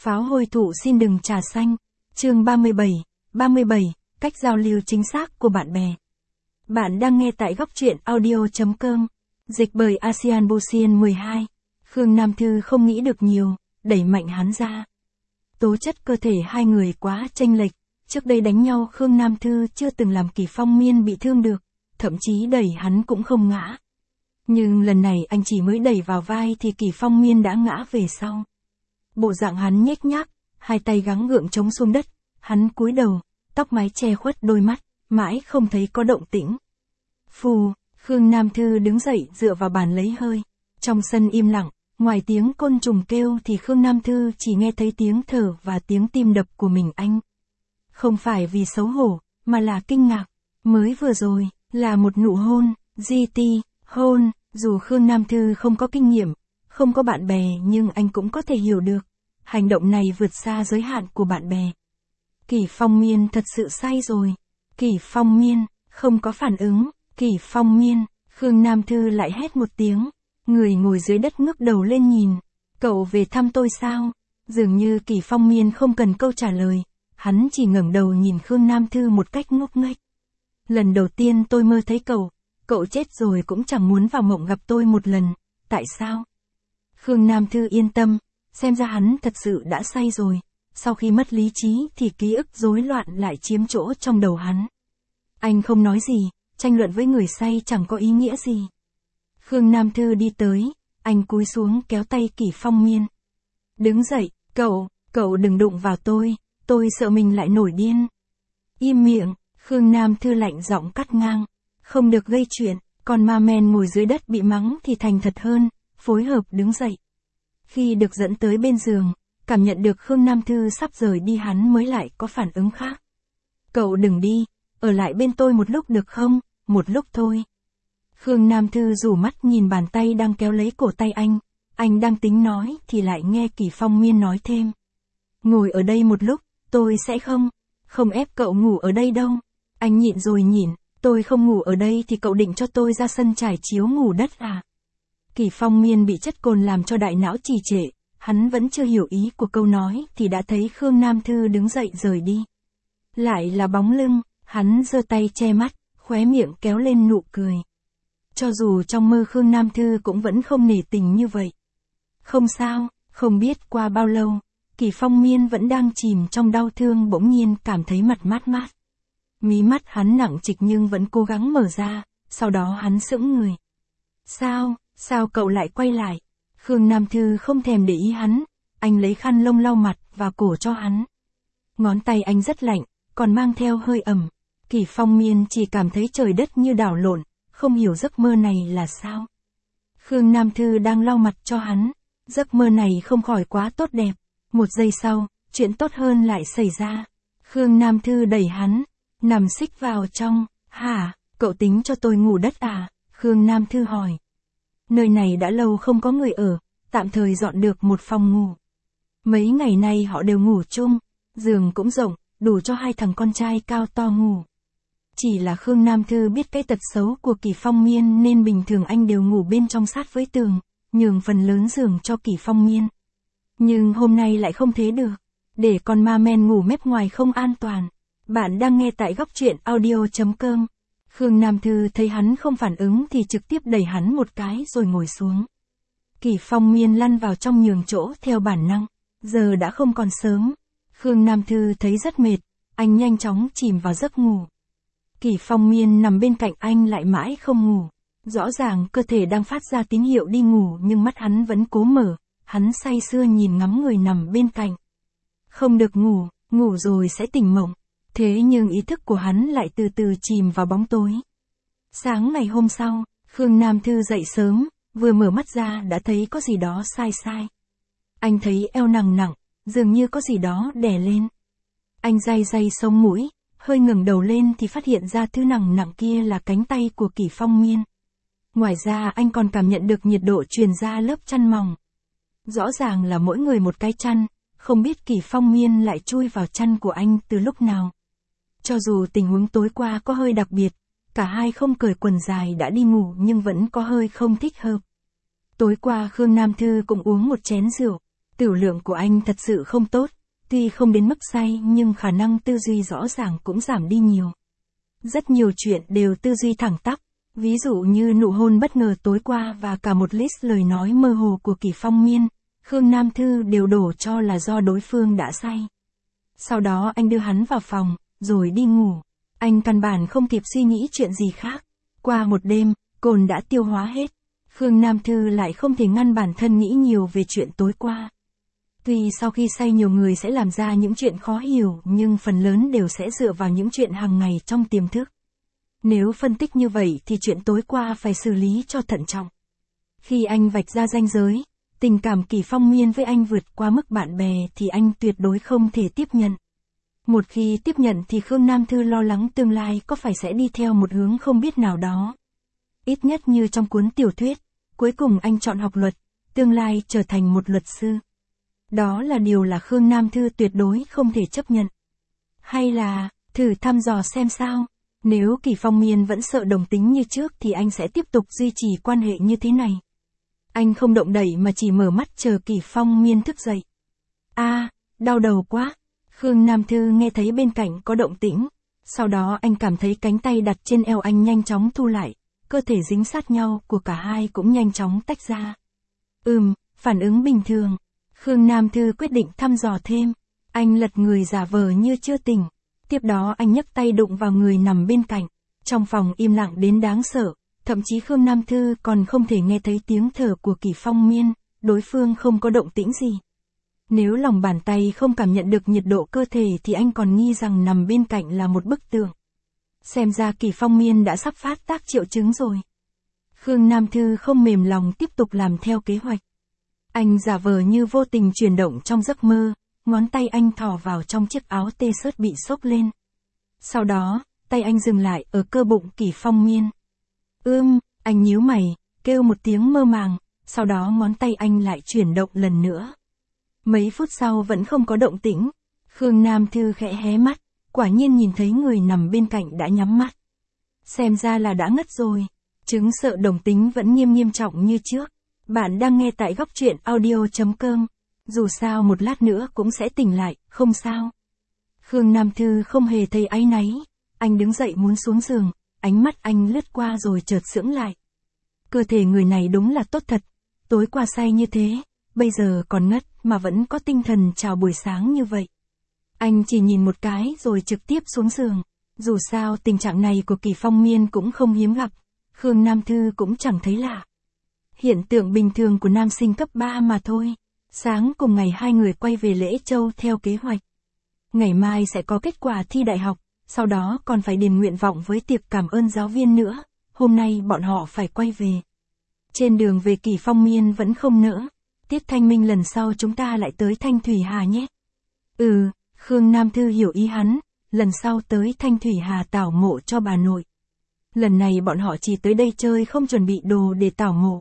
Pháo hôi thụ xin đừng trà xanh. Chương 37, cách giao lưu chính xác của bạn bè. Bạn đang nghe tại góc truyện audio.com. Dịch bởi ASEAN Busian 12. Khương Nam Thư không nghĩ được nhiều, đẩy mạnh hắn ra. Tố chất cơ thể hai người quá chênh lệch. Trước đây đánh nhau Khương Nam Thư chưa từng làm Kỷ Phong Miên bị thương được, thậm chí đẩy hắn cũng không ngã. Nhưng lần này anh chỉ mới đẩy vào vai thì Kỷ Phong Miên đã ngã về sau. Bộ dạng hắn nhếch nhác, hai tay gắng gượng chống xuống đất, hắn cúi đầu, tóc mái che khuất đôi mắt, mãi không thấy có động tĩnh. Phù, Khương Nam Thư đứng dậy dựa vào bàn lấy hơi. Trong sân im lặng, ngoài tiếng côn trùng kêu thì Khương Nam Thư chỉ nghe thấy tiếng thở và tiếng tim đập của mình anh. Không phải vì xấu hổ, mà là kinh ngạc. Mới vừa rồi, là một nụ hôn, GT, hôn, dù Khương Nam Thư không có kinh nghiệm, không có bạn bè nhưng anh cũng có thể hiểu được. Hành động này vượt xa giới hạn của bạn bè. Kỷ Phong Miên thật sự sai rồi. Kỷ Phong Miên, không có phản ứng. Kỷ Phong Miên, Khương Nam Thư lại hét một tiếng. Người ngồi dưới đất ngước đầu lên nhìn. Cậu về thăm tôi sao? Dường như Kỷ Phong Miên không cần câu trả lời. Hắn chỉ ngẩng đầu nhìn Khương Nam Thư một cách ngốc nghếch. Lần đầu tiên tôi mơ thấy cậu chết rồi cũng chẳng muốn vào mộng gặp tôi một lần. Tại sao? Khương Nam Thư yên tâm, xem ra hắn thật sự đã say rồi. Sau khi mất lý trí thì ký ức rối loạn lại chiếm chỗ trong đầu hắn. Anh không nói gì, tranh luận với người say chẳng có ý nghĩa gì. Khương Nam Thư đi tới, anh cúi xuống kéo tay Kỷ Phong Miên. Đứng dậy, cậu đừng đụng vào tôi sợ mình lại nổi điên. Im miệng, Khương Nam Thư lạnh giọng cắt ngang. Không được gây chuyện, còn ma men ngồi dưới đất bị mắng thì thành thật hơn, phối hợp đứng dậy. Khi được dẫn tới bên giường, cảm nhận được Khương Nam Thư sắp rời đi hắn mới lại có phản ứng khác. Cậu đừng đi, ở lại bên tôi một lúc được không, một lúc thôi. Khương Nam Thư rủ mắt nhìn bàn tay đang kéo lấy cổ tay anh đang tính nói thì lại nghe Kỷ Phong Miên nói thêm. Ngồi ở đây một lúc, tôi sẽ không ép cậu ngủ ở đây đâu. Anh nhịn rồi nhịn, tôi không ngủ ở đây thì cậu định cho tôi ra sân trải chiếu ngủ đất à? Kỷ Phong Miên bị chất cồn làm cho đại não trì trệ, hắn vẫn chưa hiểu ý của câu nói thì đã thấy Khương Nam Thư đứng dậy rời đi. Lại là bóng lưng, hắn giơ tay che mắt, khóe miệng kéo lên nụ cười. Cho dù trong mơ Khương Nam Thư cũng vẫn không nể tình như vậy. Không sao, không biết qua bao lâu, Kỷ Phong Miên vẫn đang chìm trong đau thương bỗng nhiên cảm thấy mặt mát mát. Mí mắt hắn nặng trịch nhưng vẫn cố gắng mở ra, sau đó hắn sững người. Sao cậu lại quay lại? Khương Nam Thư không thèm để ý hắn, anh lấy khăn lông lau mặt và cổ cho hắn. Ngón tay anh rất lạnh, còn mang theo hơi ẩm. Kỷ Phong Miên chỉ cảm thấy trời đất như đảo lộn, không hiểu giấc mơ này là sao. Khương Nam Thư đang lau mặt cho hắn, giấc mơ này không khỏi quá tốt đẹp. Một giây sau, chuyện tốt hơn lại xảy ra. Khương Nam Thư đẩy hắn, nằm xích vào trong. Hả, cậu tính cho tôi ngủ đất à? Khương Nam Thư hỏi. Nơi này đã lâu không có người ở, tạm thời dọn được một phòng ngủ. Mấy ngày nay họ đều ngủ chung, giường cũng rộng, đủ cho hai thằng con trai cao to ngủ. Chỉ là Khương Nam Thư biết cái tật xấu của Kỷ Phong Miên nên bình thường anh đều ngủ bên trong sát với tường, nhường phần lớn giường cho Kỷ Phong Miên. Nhưng hôm nay lại không thế được, để con ma men ngủ mép ngoài không an toàn. Bạn đang nghe tại góc truyện audio.com. Khương Nam Thư thấy hắn không phản ứng thì trực tiếp đẩy hắn một cái rồi ngồi xuống. Kỷ Phong Miên lăn vào trong nhường chỗ theo bản năng. Giờ đã không còn sớm. Khương Nam Thư thấy rất mệt, anh nhanh chóng chìm vào giấc ngủ. Kỷ Phong Miên nằm bên cạnh anh lại mãi không ngủ. Rõ ràng cơ thể đang phát ra tín hiệu đi ngủ nhưng mắt hắn vẫn cố mở, hắn say sưa nhìn ngắm người nằm bên cạnh. Không được ngủ rồi sẽ tỉnh mộng. Thế nhưng ý thức của hắn lại từ từ chìm vào bóng tối. Sáng ngày hôm sau, Khương Nam Thư dậy sớm, vừa mở mắt ra đã thấy có gì đó sai. Anh thấy eo nặng, dường như có gì đó đè lên. Anh day sống mũi, hơi ngẩng đầu lên thì phát hiện ra thứ nặng kia là cánh tay của Kỷ Phong Miên. Ngoài ra anh còn cảm nhận được nhiệt độ truyền ra lớp chăn mỏng. Rõ ràng là mỗi người một cái chăn, không biết Kỷ Phong Miên lại chui vào chăn của anh từ lúc nào. Cho dù tình huống tối qua có hơi đặc biệt, cả hai không cởi quần dài đã đi ngủ nhưng vẫn có hơi không thích hợp. Tối qua Khương Nam Thư cũng uống một chén rượu, Tiểu lượng của anh thật sự không tốt, tuy không đến mức say nhưng khả năng tư duy rõ ràng cũng giảm đi nhiều. Rất nhiều chuyện đều tư duy thẳng tắp, ví dụ như nụ hôn bất ngờ tối qua và cả một list lời nói mơ hồ của Kỷ Phong Miên, Khương Nam Thư đều đổ cho là do đối phương đã say. Sau đó anh đưa hắn vào phòng, rồi đi ngủ. Anh căn bản không kịp suy nghĩ chuyện gì khác. Qua một đêm, cồn đã tiêu hóa hết. Khương Nam Thư lại không thể ngăn bản thân nghĩ nhiều về chuyện tối qua. Tuy sau khi say nhiều người sẽ làm ra những chuyện khó hiểu, nhưng phần lớn đều sẽ dựa vào những chuyện hàng ngày trong tiềm thức. Nếu phân tích như vậy thì chuyện tối qua phải xử lý cho thận trọng. Khi anh vạch ra ranh giới, tình cảm Kỷ Phong Miên với anh vượt qua mức bạn bè thì anh tuyệt đối không thể tiếp nhận. Một khi tiếp nhận thì Khương Nam Thư lo lắng tương lai có phải sẽ đi theo một hướng không biết nào đó. Ít nhất như trong cuốn tiểu thuyết, cuối cùng anh chọn học luật, tương lai trở thành một luật sư. Đó là điều là Khương Nam Thư tuyệt đối không thể chấp nhận. Hay là, thử thăm dò xem sao, nếu Kỷ Phong Miên vẫn sợ đồng tính như trước thì anh sẽ tiếp tục duy trì quan hệ như thế này. Anh không động đậy mà chỉ mở mắt chờ Kỷ Phong Miên thức dậy. Đau đầu quá. Khương Nam Thư nghe thấy bên cạnh có động tĩnh. Sau đó anh cảm thấy cánh tay đặt trên eo anh nhanh chóng thu lại. Cơ thể dính sát nhau của cả hai cũng nhanh chóng tách ra. Phản ứng bình thường. Khương Nam Thư quyết định thăm dò thêm. Anh lật người giả vờ như chưa tỉnh. Tiếp đó anh nhấc tay đụng vào người nằm bên cạnh. Trong phòng im lặng đến đáng sợ. Thậm chí Khương Nam Thư còn không thể nghe thấy tiếng thở của Kỷ Phong Miên. Đối phương không có động tĩnh gì. Nếu lòng bàn tay không cảm nhận được nhiệt độ cơ thể thì anh còn nghi rằng nằm bên cạnh là một bức tượng. Xem ra Kỷ Phong Miên đã sắp phát tác triệu chứng rồi. Khương Nam Thư không mềm lòng tiếp tục làm theo kế hoạch. Anh giả vờ như vô tình chuyển động trong giấc mơ, ngón tay anh thò vào trong chiếc áo t-shirt bị xốc lên. Sau đó, tay anh dừng lại ở cơ bụng Kỷ Phong Miên. Anh nhíu mày, kêu một tiếng mơ màng, sau đó ngón tay anh lại chuyển động lần nữa. Mấy phút sau vẫn không có động tĩnh. Khương Nam Thư khẽ hé mắt, quả nhiên nhìn thấy người nằm bên cạnh đã nhắm mắt. Xem ra là đã ngất rồi. Chứng sợ đồng tính vẫn nghiêm trọng như trước. Bạn đang nghe tại góc truyện audio.com. Dù sao một lát nữa cũng sẽ tỉnh lại, không sao. Khương Nam Thư không hề thấy áy náy. Anh đứng dậy muốn xuống giường, ánh mắt anh lướt qua rồi chợt sững lại. Cơ thể người này đúng là tốt thật. Tối qua say như thế, bây giờ còn ngất mà vẫn có tinh thần chào buổi sáng như vậy. Anh chỉ nhìn một cái rồi trực tiếp xuống giường. Dù sao tình trạng này của Kỷ Phong Miên cũng không hiếm gặp. Khương Nam Thư cũng chẳng thấy lạ. Hiện tượng bình thường của nam sinh cấp 3 mà thôi. Sáng cùng ngày hai người quay về Lễ Châu theo kế hoạch. Ngày mai sẽ có kết quả thi đại học, sau đó còn phải điền nguyện vọng với tiệc cảm ơn giáo viên nữa. Hôm nay bọn họ phải quay về. Trên đường về Kỷ Phong Miên vẫn không nỡ. Tiết Thanh Minh lần sau chúng ta lại tới Thanh Thủy Hà nhé. Khương Nam Thư hiểu ý hắn, lần sau tới Thanh Thủy Hà tảo mộ cho bà nội. Lần này bọn họ chỉ tới đây chơi không chuẩn bị đồ để tảo mộ.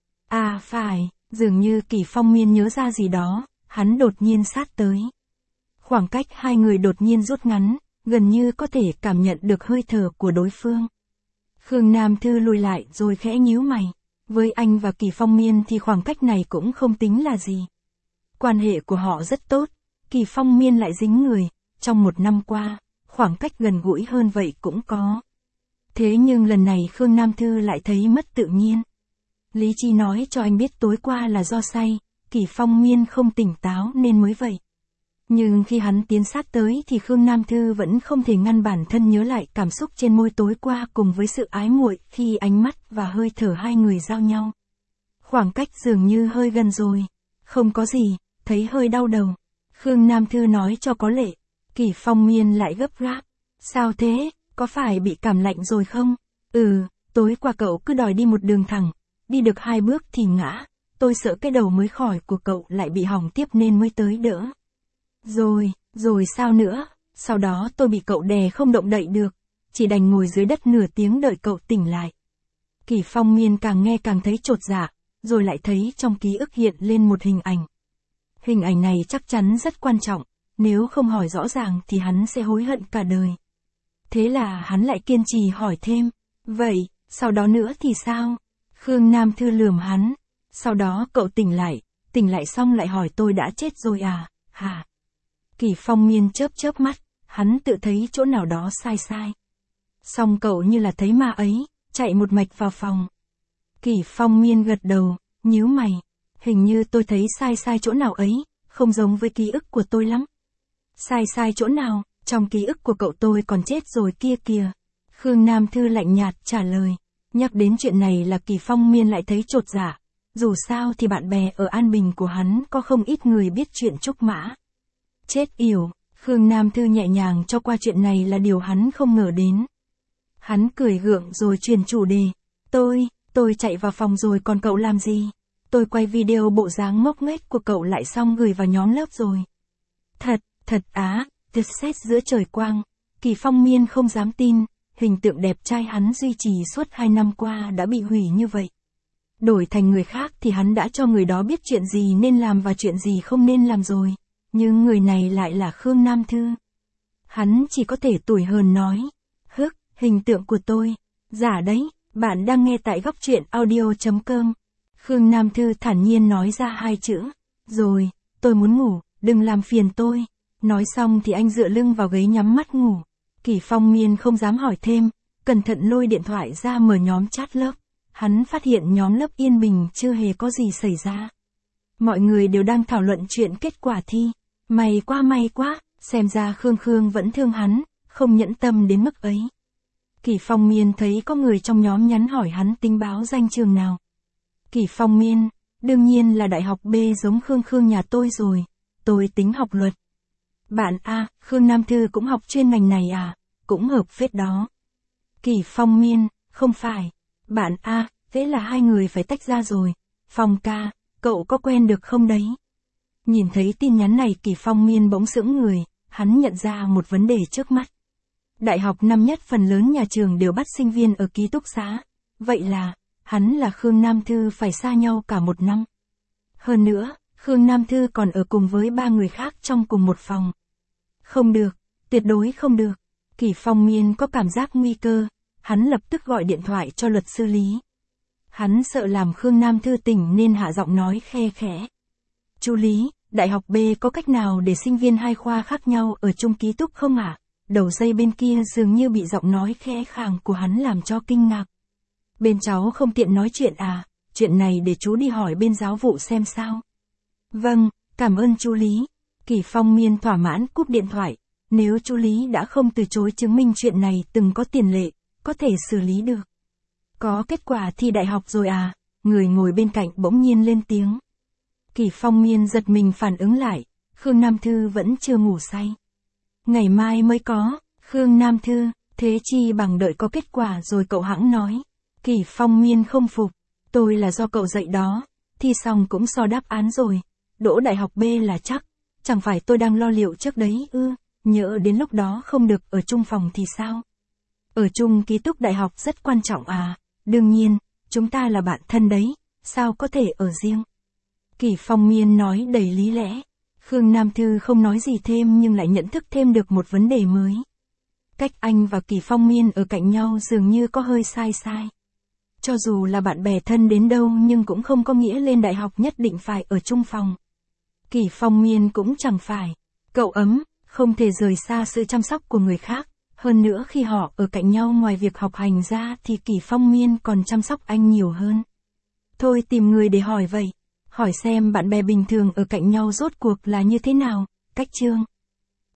Phải, dường như Kỷ Phong Miên nhớ ra gì đó, hắn đột nhiên sát tới. Khoảng cách hai người đột nhiên rút ngắn, gần như có thể cảm nhận được hơi thở của đối phương. Khương Nam Thư lùi lại rồi khẽ nhíu mày. Với anh và Kỷ Phong Miên thì khoảng cách này cũng không tính là gì. Quan hệ của họ rất tốt, Kỷ Phong Miên lại dính người, trong một năm qua, khoảng cách gần gũi hơn vậy cũng có. Thế nhưng lần này Khương Nam Thư lại thấy mất tự nhiên. Lý trí nói cho anh biết tối qua là do say, Kỷ Phong Miên không tỉnh táo nên mới vậy. Nhưng khi hắn tiến sát tới thì Khương Nam Thư vẫn không thể ngăn bản thân nhớ lại cảm xúc trên môi tối qua cùng với sự ái muội khi ánh mắt và hơi thở hai người giao nhau. Khoảng cách dường như hơi gần rồi. Không có gì, thấy hơi đau đầu. Khương Nam Thư nói cho có lệ. Kỷ Phong Miên lại gấp gáp. Sao thế, có phải bị cảm lạnh rồi không? Tối qua cậu cứ đòi đi một đường thẳng. Đi được 2 bước thì ngã. Tôi sợ cái đầu mới khỏi của cậu lại bị hỏng tiếp nên mới tới đỡ. Rồi sao nữa? Sau đó tôi bị cậu đè không động đậy được. Chỉ đành ngồi dưới đất nửa tiếng đợi cậu tỉnh lại. Kỷ Phong Miên càng nghe càng thấy chột dạ, rồi lại thấy trong ký ức hiện lên một hình ảnh. Hình ảnh này chắc chắn rất quan trọng, nếu không hỏi rõ ràng thì hắn sẽ hối hận cả đời. Thế là hắn lại kiên trì hỏi thêm. Vậy, sau đó nữa thì sao? Khương Nam Thư lườm hắn. Sau đó cậu tỉnh lại, tỉnh lại xong lại hỏi tôi đã chết rồi à, hả? Kỳ Phong Miên chớp chớp mắt, hắn tự thấy chỗ nào đó sai sai. Xong cậu như là thấy ma ấy, chạy một mạch vào phòng. Kỳ Phong Miên gật đầu, nhíu mày. Hình như tôi thấy sai sai chỗ nào ấy, không giống với ký ức của tôi lắm. Sai sai chỗ nào, trong ký ức của cậu tôi còn chết rồi kia kìa. Khương Nam Thư lạnh nhạt trả lời. Nhắc đến chuyện này là Kỳ Phong Miên lại thấy chột dạ. Dù sao thì bạn bè ở An Bình của hắn có không ít người biết chuyện Trúc Mã. Chết yểu, Khương Nam Thư nhẹ nhàng cho qua chuyện này là điều hắn không ngờ đến. Hắn cười gượng rồi chuyển chủ đề. Tôi chạy vào phòng rồi còn cậu làm gì? Tôi quay video bộ dáng ngốc nghếch của cậu lại xong gửi vào nhóm lớp rồi. Thật á, tuyệt xét giữa trời quang. Kỳ Phong Miên không dám tin, hình tượng đẹp trai hắn duy trì suốt 2 năm qua đã bị hủy như vậy. Đổi thành người khác thì hắn đã cho người đó biết chuyện gì nên làm và chuyện gì không nên làm rồi. Nhưng người này lại là Khương Nam Thư. Hắn chỉ có thể tủi hờn nói. Hình tượng của tôi. Giả đấy, bạn đang nghe tại góc truyện audio.com. Khương Nam Thư thản nhiên nói ra 2 chữ. Rồi, tôi muốn ngủ, đừng làm phiền tôi. Nói xong thì anh dựa lưng vào ghế nhắm mắt ngủ. Kỳ Phong Miên không dám hỏi thêm, cẩn thận lôi điện thoại ra mở nhóm chat lớp. Hắn phát hiện nhóm lớp yên bình chưa hề có gì xảy ra. Mọi người đều đang thảo luận chuyện kết quả thi. May quá, xem ra Khương vẫn thương hắn, không nhẫn tâm đến mức ấy. Kỳ Phong Miên thấy có người trong nhóm nhắn hỏi hắn tính báo danh trường nào. Kỳ Phong Miên, đương nhiên là đại học B giống Khương nhà tôi rồi, tôi tính học luật. Bạn A, Khương Nam Thư cũng học chuyên ngành này à, cũng hợp phết đó. Kỳ Phong Miên, không phải. Bạn A, thế là 2 người phải tách ra rồi. Phong ca, cậu có quen được không đấy? Nhìn thấy tin nhắn này Kỳ Phong Miên bỗng sững người, hắn nhận ra một vấn đề trước mắt. Đại học năm nhất phần lớn nhà trường đều bắt sinh viên ở ký túc xá. Vậy là, hắn là Khương Nam Thư phải xa nhau cả 1 năm. Hơn nữa, Khương Nam Thư còn ở cùng với 3 người khác trong cùng một phòng. Không được, tuyệt đối không được. Kỳ Phong Miên có cảm giác nguy cơ, hắn lập tức gọi điện thoại cho luật sư Lý. Hắn sợ làm Khương Nam Thư tỉnh nên hạ giọng nói khe khẽ. Chú Lý, đại học B có cách nào để sinh viên 2 khoa khác nhau ở chung ký túc không ạ? Đầu dây bên kia dường như bị giọng nói khẽ khàng của hắn làm cho kinh ngạc. Bên cháu không tiện nói chuyện à, chuyện này để chú đi hỏi bên giáo vụ xem sao. Vâng, cảm ơn chú Lý. Kỳ Phong Miên thỏa mãn cúp điện thoại, nếu chú Lý đã không từ chối chứng minh chuyện này từng có tiền lệ, có thể xử lý được. Có kết quả thi đại học rồi à, người ngồi bên cạnh bỗng nhiên lên tiếng. Kỳ Phong Miên giật mình phản ứng lại, Khương Nam Thư vẫn chưa ngủ say. Ngày mai mới có, Khương Nam Thư, thế chi bằng đợi có kết quả rồi cậu hẵng nói. Kỳ Phong Miên không phục, tôi là do cậu dạy đó, thi xong cũng so đáp án rồi, đỗ đại học B là chắc, chẳng phải tôi đang lo liệu trước đấy ư, nhỡ đến lúc đó không được ở chung phòng thì sao? Ở chung ký túc đại học rất quan trọng à, đương nhiên, chúng ta là bạn thân đấy, sao có thể ở riêng? Kỳ Phong Miên nói đầy lý lẽ. Khương Nam Thư không nói gì thêm nhưng lại nhận thức thêm được một vấn đề mới. Cách anh và Kỳ Phong Miên ở cạnh nhau dường như có hơi sai. Cho dù là bạn bè thân đến đâu nhưng cũng không có nghĩa lên đại học nhất định phải ở chung phòng. Kỳ Phong Miên cũng chẳng phải. Cậu ấm, không thể rời xa sự chăm sóc của người khác. Hơn nữa khi họ ở cạnh nhau ngoài việc học hành ra thì Kỳ Phong Miên còn chăm sóc anh nhiều hơn. Thôi tìm người để hỏi vậy. Hỏi xem bạn bè bình thường ở cạnh nhau rốt cuộc là như thế nào, cách chương.